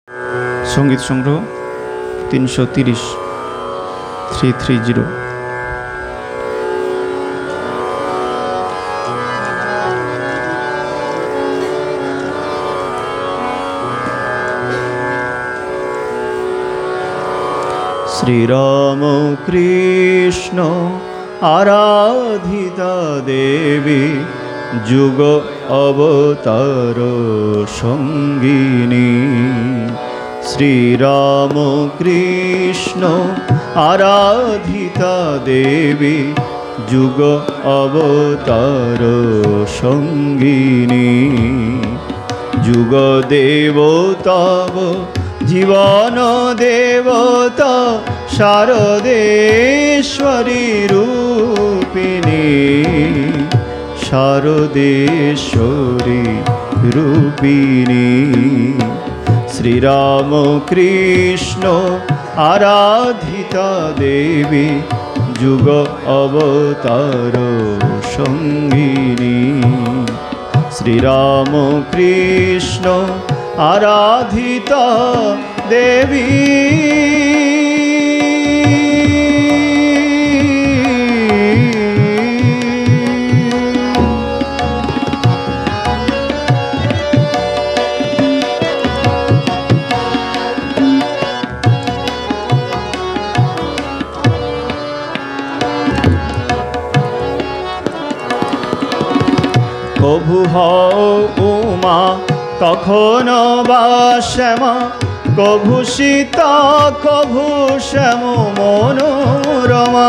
সঙ্গীত সংগ্রহ 330 330। শ্রীরাম কৃষ্ণ আরাধিতা দেবী, যুগ অবতার সঙ্গিনী। শ্রীরাম কৃষ্ণ আরাধিতা দেবী, যুগ অবতার সঙ্গিনী। যুগ দেবতাব জীবন দেবতা, শারদেশ্বরী রূপিণী, শারদেশ্বরী রূপিণী। শ্রীরাম কৃষ্ণ আরাধিতা দেবী, যুগ অবতার সঙ্গিনী। শ্রীরাম কৃষ্ণ আরাধিতা দেবী। কভু হও উমা, কখনো বা শ্যামা, কভু সীতা, কভু শ্যাম মনোরমা।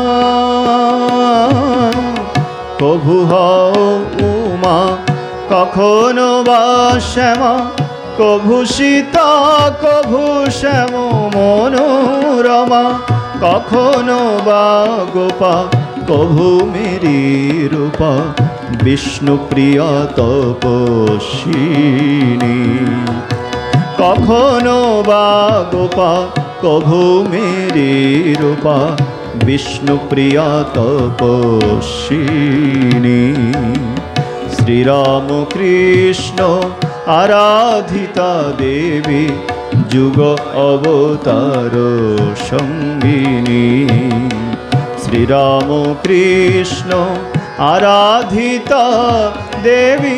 কভু হও উমা, কখনো বা শ্যামা, কভু সীতা, কভু শ্যাম মনোরমা। কখনো বা গোপা, কভু মেরি রূপা, বিষ্ণুপ্রিয়া তপস্বিনী। কখনো বা গোপা, কভু মেরি রূপা, বিষ্ণুপ্রিয়া তপস্বিনী। শ্রীরাম কৃষ্ণ আরাধিতা দেবী, যুগ অবতার সঙ্গিনী। শ্রীরাম কৃষ্ণ আরাধিতা দেবী।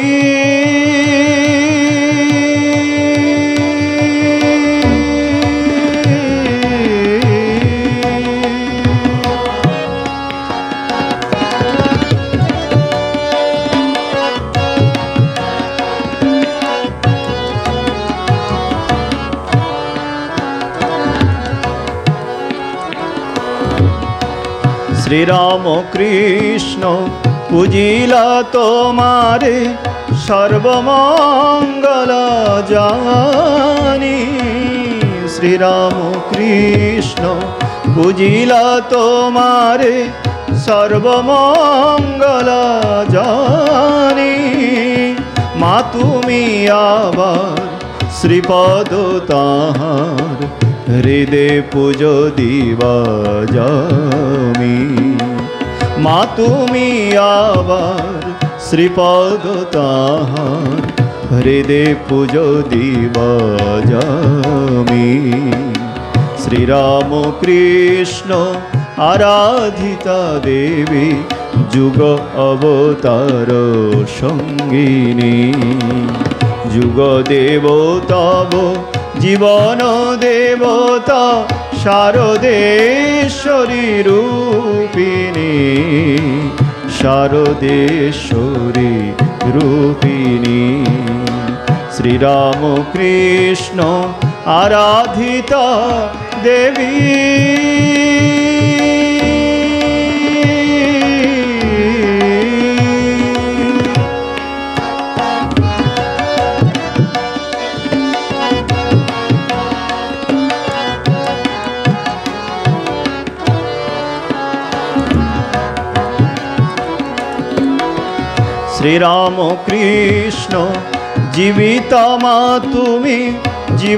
শ্রীরাম কৃষ্ণ পূজিলা তোমারে, সর্বমঙ্গল জানি। শ্রীরাম কৃষ্ণ পূজিলা তোমারে, সর্বমঙ্গল জানি। মা তুমি আবার শ্রীপদ তাহার, হৃদে পুজো দিবা যামি। মা তুমি আবার শ্রীপদ তাহার, হৃদে পুজো দিবা যামি। শ্রীরাম কৃষ্ণ আরাধিতা দেবী, যুগ অবতার সঙ্গিনী। যুগ দেবতাব জীবন দেবতা, শারদেশ্বরী রূপিণী, শারদেশ্বরী রূপিণী। শ্রীরাম কৃষ্ণ আরাধিতা দেবী। শ্রীরাম কৃষ্ণ জীবিতা মা তুমি, জীব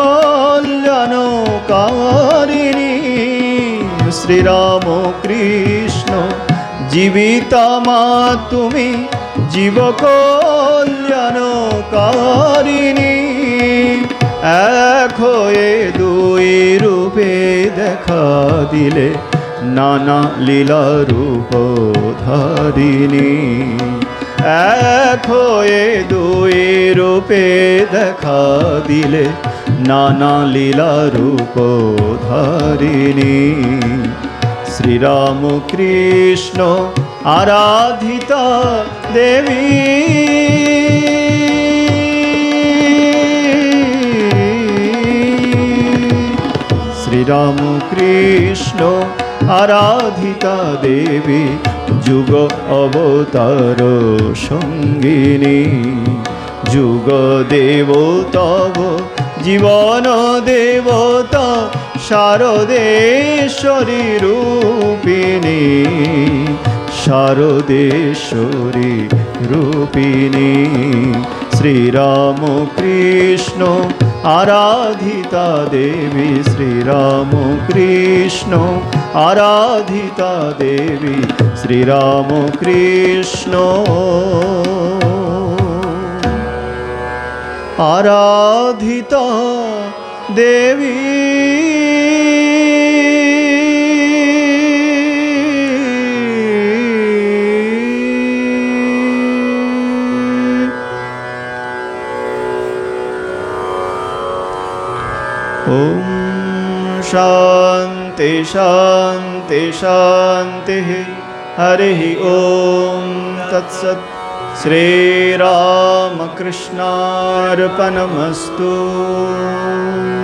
কল্যাণকারিণী। শ্রীরাম কৃষ্ণ জীবিতা মা তুমি, জীব কল্যাণকারিণী। এক হয়ে দুই রূপে দেখা দিলে, নানা লীলা রূপ ধারিণী। এক হয়ে দুই রূপে দেখা দিলে, নানা লীলা রূপ ধারিণী। শ্রীরাম কৃষ্ণ আরাধিতা দেবী, শ্রীরাম কৃষ্ণ আরাধিতা দেবী, যুগ অবতার সঙ্গিনী। যুগ দেব তব জীবন দেবতা, শারদেশ্বরী রূপিণী, শারদেশ্বরী রূপিণী। শ্রীরাম কৃষ্ণ আরাধিতা দেবী, শ্রীরাম কৃষ্ণ আরাধিতা দেবী, শ্রীরাম কৃষ্ণ আরাধিতা দেবী। ओम शांति शांति शांति। हरि ओम तत्सत्। श्रीरामकृष्णार्पणमस्तु।